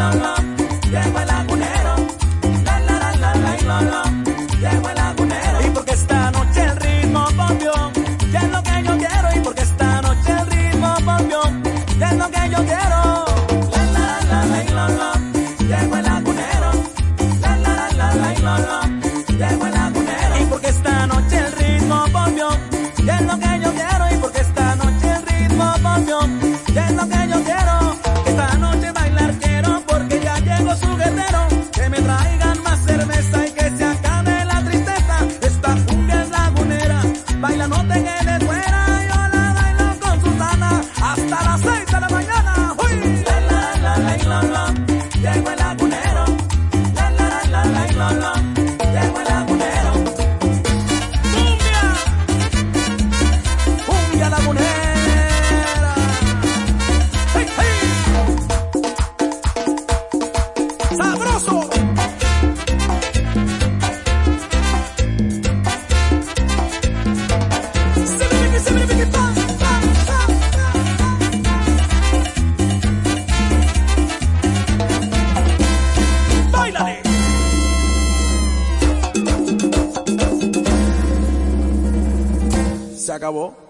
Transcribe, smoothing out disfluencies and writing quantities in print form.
llegó el lagunero, llegó el lagunero. Y porque esta noche el ritmo volvió, ya es lo que yo quiero. Y porque esta noche el ritmo volvió, ya es lo que yo quiero. Llegó el lagunero, llegó el lagunero. Y porque esta noche el ritmo volvió, ya es lo que yo quiero. Y porque esta noche el ritmo volvió, ya es lo que yo quiero. Esta noche bailar quiero porque ya llegó su guerrero. Que me traigan más cerveza y que se acabe la tristeza. Esta cumbia es lagunera, baila no te quedes fuera. Yo la bailo con Susana hasta las 6 de la mañana. ¡Uy! Llegó el lagunero, llegó el lagunero. ¡Cumbia! ¡Cumbia lagunera! ¡Hey, hey! ¡Sabroso! ¡Báilale! Se acabó.